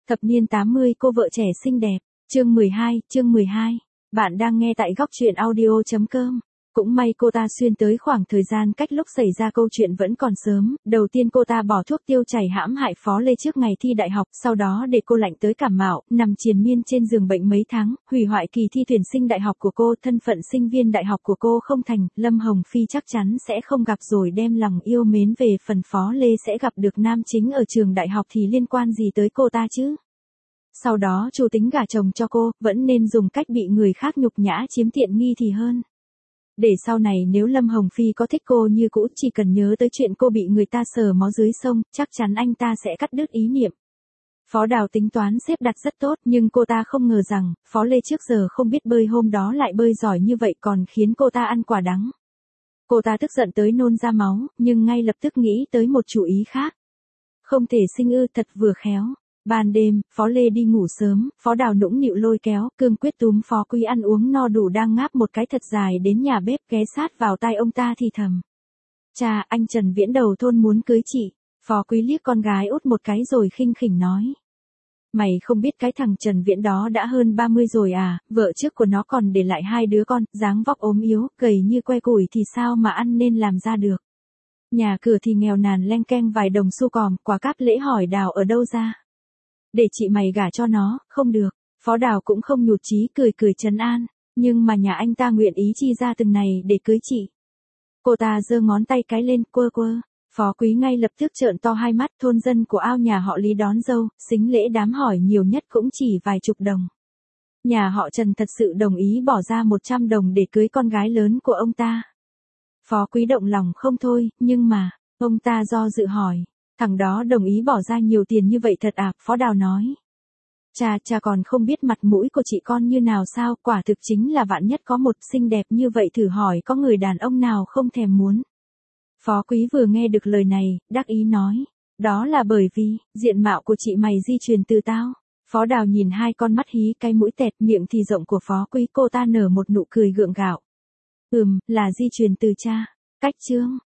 Thập niên 80 cô vợ trẻ xinh đẹp. Chương 12. Bạn đang nghe tại góc truyện audio.com. Cũng may cô ta xuyên tới khoảng thời gian cách lúc xảy ra câu chuyện vẫn còn sớm. Đầu tiên cô ta bỏ thuốc tiêu chảy hãm hại Phó Lê trước ngày thi đại học, sau đó để cô lạnh tới cảm mạo, nằm triền miên trên giường bệnh mấy tháng, hủy hoại kỳ thi tuyển sinh đại học của cô. Thân phận sinh viên đại học của cô không thành, Lâm Hồng Phi chắc chắn sẽ không gặp rồi đem lòng yêu mến về phần Phó Lê sẽ gặp được nam chính ở trường đại học thì liên quan gì tới cô ta chứ? Sau đó chủ tính gả chồng cho cô, vẫn nên dùng cách bị người khác nhục nhã chiếm tiện nghi thì hơn. Để sau này nếu Lâm Hồng Phi có thích cô như cũ, chỉ cần nhớ tới chuyện cô bị người ta sờ mó dưới sông, chắc chắn anh ta sẽ cắt đứt ý niệm. Phó Đào tính toán xếp đặt rất tốt, nhưng cô ta không ngờ rằng, Phó Lê trước giờ không biết bơi hôm đó lại bơi giỏi như vậy, còn khiến cô ta ăn quả đắng. Cô ta tức giận tới nôn ra máu, nhưng ngay lập tức nghĩ tới một chủ ý khác. Không thể sinh ư, thật vừa khéo. Ban đêm, Phó Lê đi ngủ sớm, Phó Đào nũng nịu lôi kéo, cương quyết túm Phó Quý ăn uống no đủ đang ngáp một cái thật dài đến nhà bếp, ghé sát vào tai ông ta thì thầm. Cha, anh Trần Viễn đầu thôn muốn cưới chị. Phó Quý liếc con gái út một cái rồi khinh khỉnh nói. Mày không biết cái thằng Trần Viễn đó đã hơn 30 rồi à, vợ trước của nó còn để lại 2 đứa con, dáng vóc ốm yếu, gầy như que củi thì sao mà ăn nên làm ra được. Nhà cửa thì nghèo nàn leng keng vài đồng xu còm, quả cáp lễ hỏi Đào ở đâu ra. Để chị mày gả cho nó, không được. Phó Đào cũng không nhụt chí, cười cười trấn an. Nhưng mà nhà anh ta nguyện ý chi ra từng này để cưới chị. Cô ta giơ ngón tay cái lên, quơ quơ. Phó Quý ngay lập tức trợn to hai mắt. Thôn dân của ao nhà họ Lý đón dâu, sính lễ đám hỏi nhiều nhất cũng chỉ vài chục đồng. Nhà họ Trần thật sự đồng ý bỏ ra 100 đồng để cưới con gái lớn của ông ta. Phó Quý động lòng không thôi, nhưng mà, ông ta do dự hỏi. Thằng đó đồng ý bỏ ra nhiều tiền như vậy thật à? Phó Đào nói. Cha còn không biết mặt mũi của chị con như nào sao, quả thực chính là vạn nhất có một xinh đẹp như vậy, thử hỏi có người đàn ông nào không thèm muốn. Phó Quý vừa nghe được lời này, đắc ý nói. Đó là bởi vì, diện mạo của chị mày di truyền từ tao. Phó Đào nhìn hai con mắt hí cái mũi tẹt, miệng thì rộng của Phó Quý, cô ta nở một nụ cười gượng gạo. Là di truyền từ cha. Cách chương.